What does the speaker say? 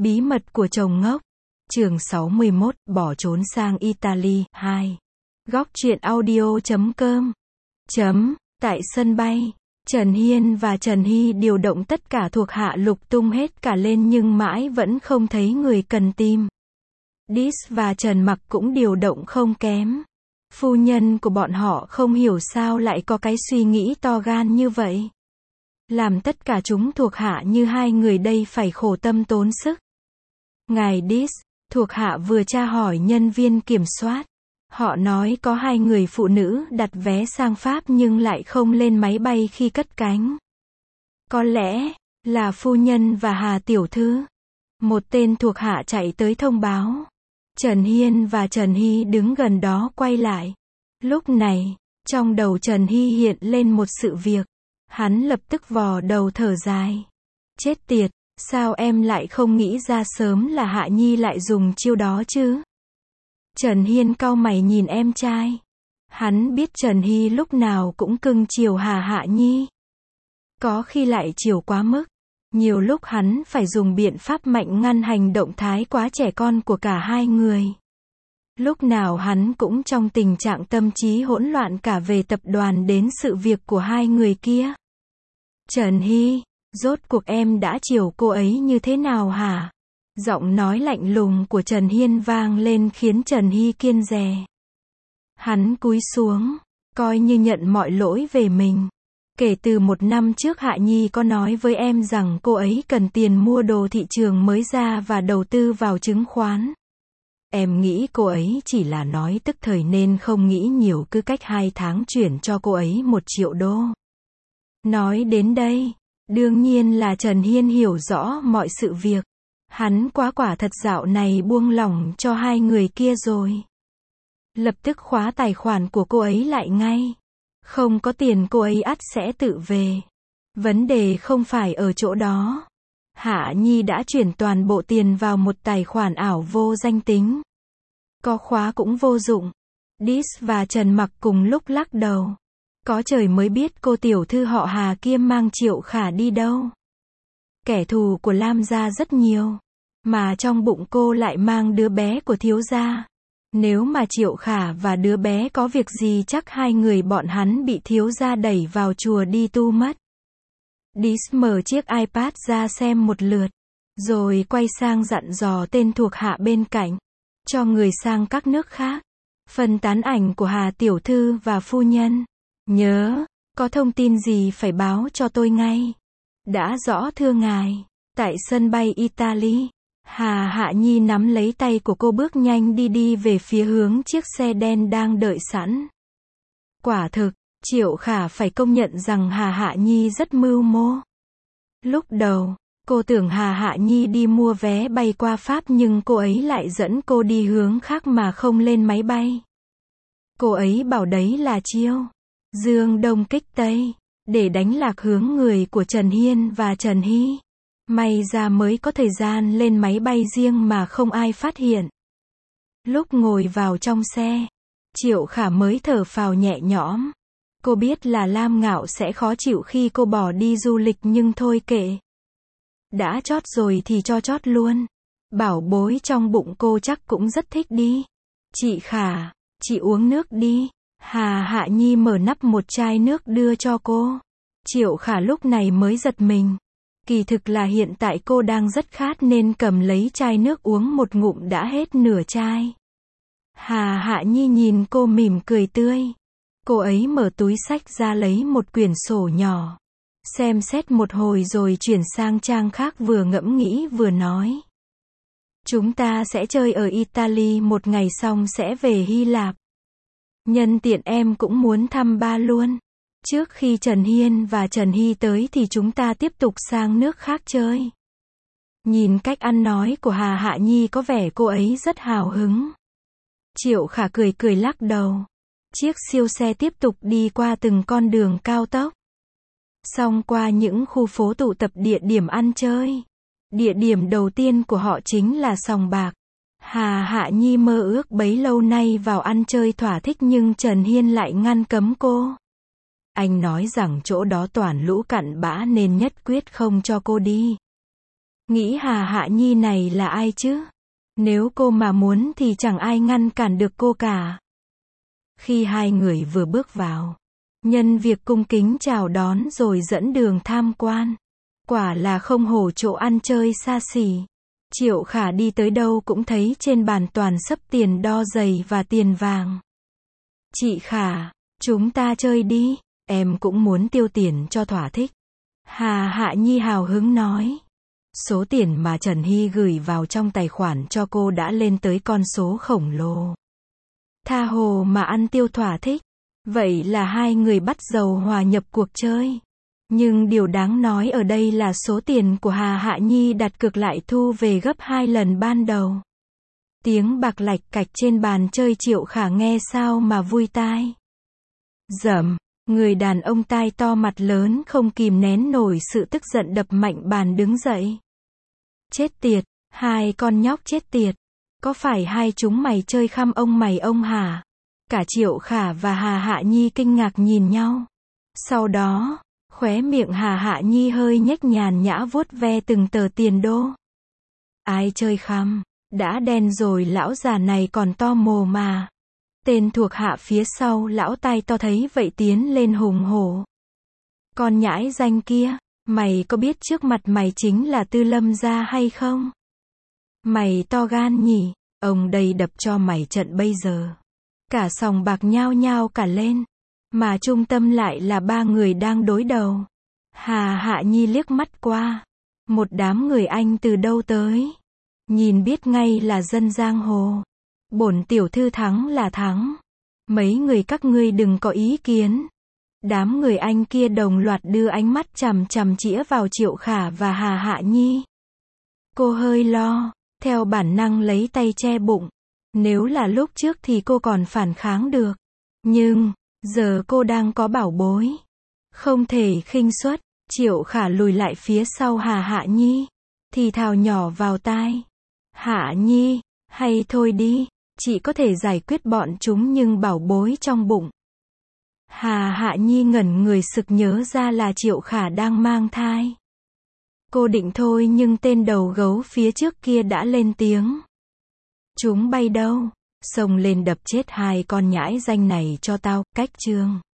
Bí mật của chồng ngốc. Chương 61, bỏ trốn sang Italy, 2. Góc truyện audio.com. Tại sân bay, Trần Hiên và Trần Hy điều động tất cả thuộc hạ lục tung hết cả lên nhưng mãi vẫn không thấy người cần tìm. Dis và Trần Mặc cũng điều động không kém. Phu nhân của bọn họ không hiểu sao lại có cái suy nghĩ to gan như vậy. Làm tất cả chúng thuộc hạ như hai người đây phải khổ tâm tốn sức. Ngài Dis, thuộc hạ vừa tra hỏi nhân viên kiểm soát. Họ nói có hai người phụ nữ đặt vé sang Pháp nhưng lại không lên máy bay khi cất cánh. Có lẽ là phu nhân và Hà tiểu thư. Một tên thuộc hạ chạy tới thông báo. Trần Hiên và Trần Hy đứng gần đó quay lại. Lúc này, trong đầu Trần Hy hiện lên một sự việc. Hắn lập tức vò đầu thở dài. Chết tiệt, sao em lại không nghĩ ra sớm là Hạ Nhi lại dùng chiêu đó chứ? Trần Hiên cau mày nhìn em trai. Hắn biết Trần Hy lúc nào cũng cưng chiều Hạ Nhi. Có khi lại chiều quá mức. Nhiều lúc hắn phải dùng biện pháp mạnh ngăn hành động thái quá trẻ con của cả hai người. Lúc nào hắn cũng trong tình trạng tâm trí hỗn loạn cả về tập đoàn đến sự việc của hai người kia. Trần Hy, rốt cuộc em đã chiều cô ấy như thế nào hả? Giọng nói lạnh lùng của Trần Hiên vang lên khiến Trần Hy kiêng dè. Hắn cúi xuống, coi như nhận mọi lỗi về mình. Kể từ 1 năm trước Hạ Nhi có nói với em rằng cô ấy cần tiền mua đồ thị trường mới ra và đầu tư vào chứng khoán. Em nghĩ cô ấy chỉ là nói tức thời nên không nghĩ nhiều, cứ cách 2 tháng chuyển cho cô ấy 1 triệu đô. Nói đến đây, đương nhiên là Trần Hiên hiểu rõ mọi sự việc. Hắn quả thật dạo này buông lỏng cho hai người kia rồi. Lập tức khóa tài khoản của cô ấy lại ngay. Không có tiền cô ấy ắt sẽ tự về. Vấn đề không phải ở chỗ đó. Hạ Nhi đã chuyển toàn bộ tiền vào một tài khoản ảo vô danh tính. Có khóa cũng vô dụng. Dis và Trần Mặc cùng lúc lắc đầu. Có trời mới biết cô tiểu thư họ Hà kia mang Triệu Khả đi đâu. Kẻ thù của Lam gia rất nhiều. Mà trong bụng cô lại mang đứa bé của thiếu gia. Nếu mà Triệu Khả và đứa bé có việc gì chắc hai người bọn hắn bị thiếu gia đẩy vào chùa đi tu mất. Dis mở chiếc iPad ra xem một lượt. Rồi quay sang dặn dò tên thuộc hạ bên cạnh. Cho người sang các nước khác. Phân tán ảnh của Hà tiểu thư và phu nhân. Nhớ, có thông tin gì phải báo cho tôi ngay. Đã rõ thưa ngài. Tại sân bay Italy, Hạ Nhi nắm lấy tay của cô bước nhanh đi về phía hướng chiếc xe đen đang đợi sẵn. Quả thực, Triệu Khả phải công nhận rằng Hạ Nhi rất mưu mô. Lúc đầu, cô tưởng Hạ Nhi đi mua vé bay qua Pháp nhưng cô ấy lại dẫn cô đi hướng khác mà không lên máy bay. Cô ấy bảo đấy là chiêu Dương Đông kích Tây, để đánh lạc hướng người của Trần Hiên và Trần Hy. May ra mới có thời gian lên máy bay riêng mà không ai phát hiện. Lúc ngồi vào trong xe, Triệu Khả mới thở phào nhẹ nhõm. Cô biết là Lam Ngạo sẽ khó chịu khi cô bỏ đi du lịch nhưng thôi kệ. Đã chót rồi thì cho chót luôn. Bảo bối trong bụng cô chắc cũng rất thích đi. Chị Khả, chị uống nước đi. Hạ Nhi mở nắp một chai nước đưa cho cô. Triệu Khả lúc này mới giật mình. Kỳ thực là hiện tại cô đang rất khát nên cầm lấy chai nước uống một ngụm đã hết nửa chai. Hạ Nhi nhìn cô mỉm cười tươi. Cô ấy mở túi xách ra lấy một quyển sổ nhỏ. Xem xét một hồi rồi chuyển sang trang khác, vừa ngẫm nghĩ vừa nói. Chúng ta sẽ chơi ở Italy một ngày xong sẽ về Hy Lạp. Nhân tiện em cũng muốn thăm ba luôn. Trước khi Trần Hiên và Trần Hy tới thì chúng ta tiếp tục sang nước khác chơi. Nhìn cách ăn nói của Hạ Nhi có vẻ cô ấy rất hào hứng. Triệu Khả cười lắc đầu. Chiếc siêu xe tiếp tục đi qua từng con đường cao tốc. Xong qua những khu phố tụ tập địa điểm ăn chơi. Địa điểm đầu tiên của họ chính là sòng bạc. Hạ Nhi mơ ước bấy lâu nay vào ăn chơi thỏa thích nhưng Trần Hiên lại ngăn cấm cô. Anh nói rằng chỗ đó toàn lũ cặn bã nên nhất quyết không cho cô đi. Nghĩ Hà Hạ Nhi này là ai chứ? Nếu cô mà muốn thì chẳng ai ngăn cản được cô cả. Khi hai người vừa bước vào, nhân việc cung kính chào đón rồi dẫn đường tham quan. Quả là không hổ chỗ ăn chơi xa xỉ. Triệu Khả đi tới đâu cũng thấy trên bàn toàn sấp tiền đo giày và tiền vàng. Chị Khả, chúng ta chơi đi, em cũng muốn tiêu tiền cho thỏa thích. Hà Hạ Nhi hào hứng nói. Số tiền mà Trần Hy gửi vào trong tài khoản cho cô đã lên tới con số khổng lồ. Tha hồ mà ăn tiêu thỏa thích. Vậy là hai người bắt đầu hòa nhập cuộc chơi. Nhưng điều đáng nói ở đây là số tiền của Hà Hạ Nhi đặt cược lại thu về gấp 2 lần ban đầu. Tiếng bạc lạch cạch trên bàn chơi Triệu Khả nghe sao mà vui tai. Dầm, người đàn ông tai to mặt lớn không kìm nén nổi sự tức giận đập mạnh bàn đứng dậy. Chết tiệt, hai con nhóc chết tiệt. Có phải hai chúng mày chơi khăm ông mày ông hả? Cả Triệu Khả và Hà Hạ Nhi kinh ngạc nhìn nhau. Sau đó, khóe miệng Hà Hạ Nhi hơi nhếch nhàn nhã vuốt ve từng tờ tiền đô. Ai chơi khăm? Đã đen rồi lão già này còn to mồ mà. Tên thuộc hạ phía sau lão tai to thấy vậy tiến lên hùng hổ. Con nhãi danh kia, mày có biết trước mặt mày chính là Tư Lâm gia hay không? Mày to gan nhỉ, ông đây đập cho mày trận bây giờ. Cả sòng bạc nhao nhao cả lên. Mà trung tâm lại là ba người đang đối đầu. Hà Hạ Nhi liếc mắt qua. Một đám người Anh từ đâu tới. Nhìn biết ngay là dân giang hồ. Bổn tiểu thư thắng là thắng. Mấy người các ngươi đừng có ý kiến. Đám người Anh kia đồng loạt đưa ánh mắt chằm chằm chĩa vào Triệu Khả và Hà Hạ Nhi. Cô hơi lo, theo bản năng lấy tay che bụng. Nếu là lúc trước thì cô còn phản kháng được. Nhưng, giờ cô đang có bảo bối. Không thể khinh suất. Triệu Khả lùi lại phía sau Hà Hạ Nhi. Thì thào nhỏ vào tai. Hạ Nhi, hay thôi đi. Chị có thể giải quyết bọn chúng nhưng bảo bối trong bụng. Hà Hạ Nhi ngẩn người sực nhớ ra là Triệu Khả đang mang thai. Cô định thôi nhưng tên đầu gấu phía trước kia đã lên tiếng. Chúng bay đâu? Xông lên đập chết hai con nhãi danh này cho tao, cách chương.